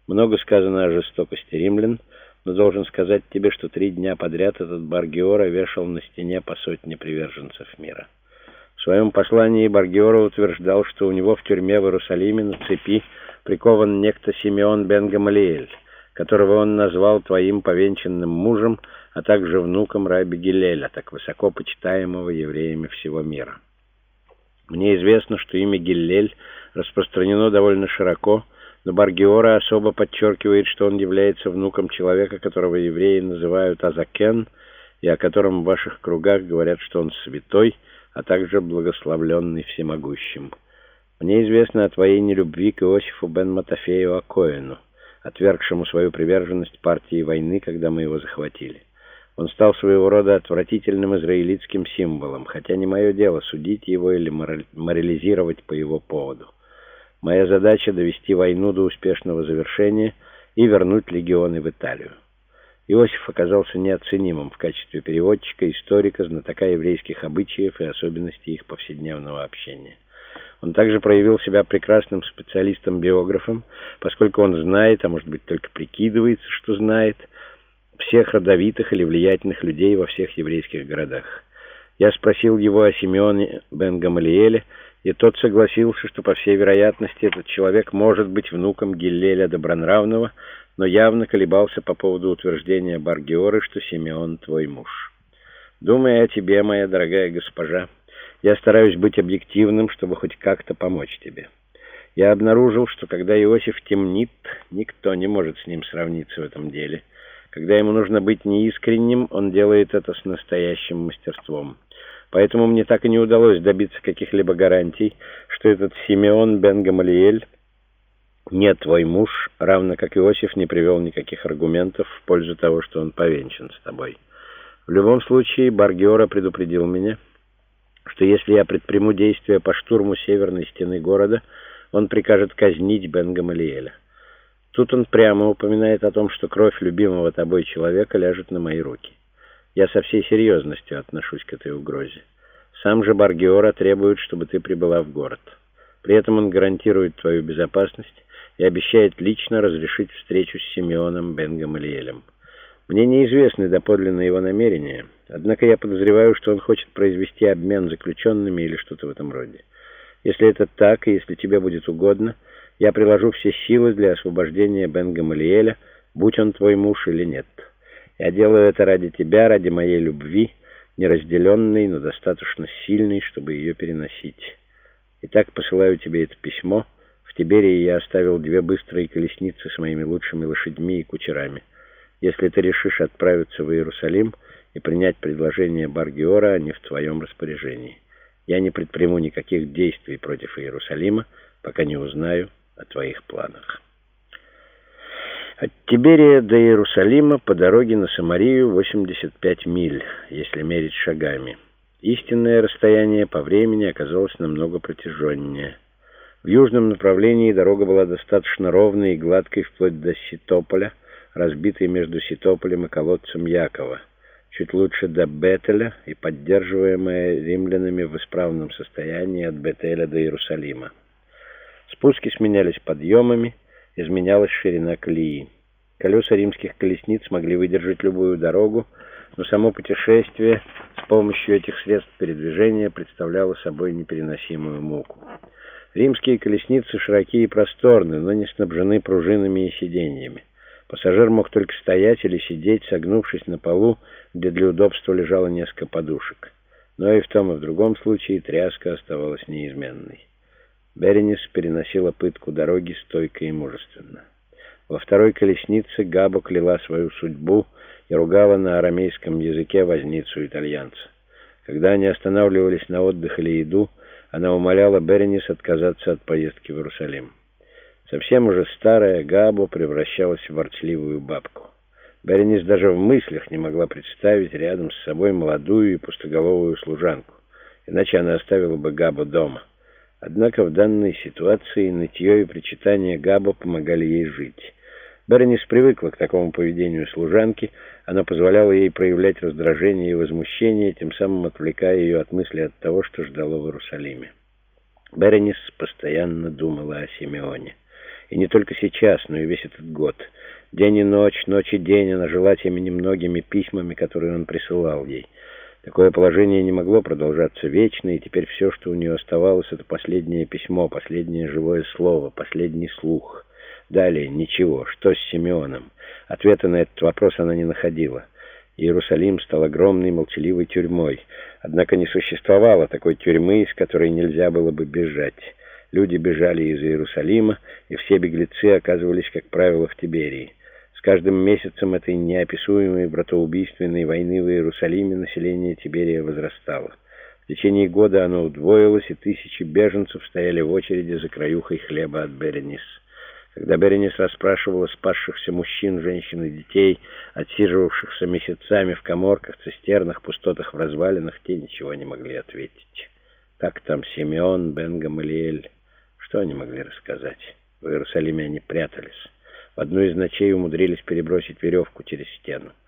Много сказано о жестокости римлян, но должен сказать тебе, что 3 дня подряд этот Бар-Гиора вешал на стене по сотне приверженцев мира. В своем послании Бар-Гиора утверждал, что у него в тюрьме в Иерусалиме на цепи прикован некто Симеон бен Гамалиэль, которого он назвал твоим повенчанным мужем, а также внуком раби Гилеля, так высоко почитаемого евреями всего мира. Мне известно, что имя Гиллель распространено довольно широко, но Бар-Гиора особо подчеркивает, что он является внуком человека, которого евреи называют Азакен, и о котором в ваших кругах говорят, что он святой, а также благословленный всемогущим. Мне известно о твоей нелюбви к Иосифу бен Матафею а-Коэну, отвергшему свою приверженность партии войны, когда мы его захватили. Он стал своего рода отвратительным израилитским символом, хотя не мое дело судить его или морализировать по его поводу. Моя задача — довести войну до успешного завершения и вернуть легионы в Италию. Иосиф оказался неоценимым в качестве переводчика, историка, знатока еврейских обычаев и особенностей их повседневного общения. Он также проявил себя прекрасным специалистом-биографом, поскольку он знает, а может быть только прикидывается, что знает, всех родовитых или влиятельных людей во всех еврейских городах. Я спросил его о Симеоне бен Гамалиэле, и тот согласился, что, по всей вероятности, этот человек может быть внуком Гиллеля Добронравного, но явно колебался по поводу утверждения Бар-Гиоры, что Симеон твой муж. Думая о тебе, моя дорогая госпожа, я стараюсь быть объективным, чтобы хоть как-то помочь тебе. Я обнаружил, что когда Иосиф темнит, никто не может с ним сравниться в этом деле. Когда ему нужно быть неискренним, он делает это с настоящим мастерством. Поэтому мне так и не удалось добиться каких-либо гарантий, что этот Симеон бен Гамалиэль не твой муж, равно как Иосиф не привел никаких аргументов в пользу того, что он повенчан с тобой. В любом случае, Бар-Гиора предупредил меня, что если я предприму действия по штурму северной стены города, он прикажет казнить бен Гамалиэля. Тут он прямо упоминает о том, что кровь любимого тобой человека ляжет на мои руки. Я со всей серьезностью отношусь к этой угрозе. Сам же Бар-Гиора требует, чтобы ты прибыла в город. При этом он гарантирует твою безопасность и обещает лично разрешить встречу с Симеоном бен Гамалиэлем. Мне неизвестны доподлинно его намерения, однако я подозреваю, что он хочет произвести обмен заключенными или что-то в этом роде. Если это так, и если тебе будет угодно, я приложу все силы для освобождения бен Гамалиэля, будь он твой муж или нет. Я делаю это ради тебя, ради моей любви, неразделенной, но достаточно сильной, чтобы ее переносить. Итак, посылаю тебе это письмо. В Тиберии я оставил 2 быстрые колесницы с моими лучшими лошадьми и кучерами. Если ты решишь отправиться в Иерусалим и принять предложение Бар-Гиора, они в твоем распоряжении. Я не предприму никаких действий против Иерусалима, пока не узнаю о твоих планах. От Тиберия до Иерусалима по дороге на Самарию 85 миль, если мерить шагами. Истинное расстояние по времени оказалось намного протяженнее. В южном направлении дорога была достаточно ровной и гладкой вплоть до Ситополя, разбитой между Ситополем и колодцем Якова, чуть лучше до Бетеля и поддерживаемая римлянами в исправном состоянии от Бетеля до Иерусалима. Спуски сменялись подъемами, изменялась ширина колеи. Колеса римских колесниц могли выдержать любую дорогу, но само путешествие с помощью этих средств передвижения представляло собой непереносимую муку. Римские колесницы широкие и просторны, но не снабжены пружинами и сиденьями. Пассажир мог только стоять или сидеть, согнувшись на полу, где для удобства лежало несколько подушек. Но и в том, и в другом случае тряска оставалась неизменной. Беренис переносила пытку дороги стойко и мужественно. Во второй колеснице Габо кляла свою судьбу и ругала на арамейском языке возницу итальянца. Когда они останавливались на отдых или еду, она умоляла Беренис отказаться от поездки в Иерусалим. Совсем уже старая Габо превращалась в ворчливую бабку. Беренис даже в мыслях не могла представить рядом с собой молодую и пустоголовую служанку, иначе она оставила бы Габо дома. Однако в данной ситуации нытье и причитание Габо помогали ей жить. Беренис привыкла к такому поведению служанки, она позволяла ей проявлять раздражение и возмущение, тем самым отвлекая ее от мысли от того, что ждало в Иерусалиме. Беренис постоянно думала о Симеоне. И не только сейчас, но и весь этот год. День и ночь, ночь и день она жила теми немногими письмами, которые он присылал ей. Такое положение не могло продолжаться вечно, и теперь все, что у нее оставалось, это последнее письмо, последнее живое слово, последний слух. Далее ничего. Что с Симеоном? Ответа на этот вопрос она не находила. Иерусалим стал огромной молчаливой тюрьмой. Однако не существовало такой тюрьмы, из которой нельзя было бы бежать. Люди бежали из Иерусалима, и все беглецы оказывались, как правило, в Тиберии. С каждым месяцем этой неописуемой братоубийственной войны в Иерусалиме население Тиберия возрастало. В течение года оно удвоилось, и тысячи беженцев стояли в очереди за краюхой хлеба от Беренис. Когда Беренис расспрашивала спасшихся мужчин, женщин и детей, отсиживавшихся месяцами в каморках, цистернах, пустотах в развалинах, те ничего не могли ответить. Как там Симеон, бен Гамалиэль? Что они могли рассказать? В Иерусалиме они прятались. В одну из ночей умудрились перебросить веревку через стену.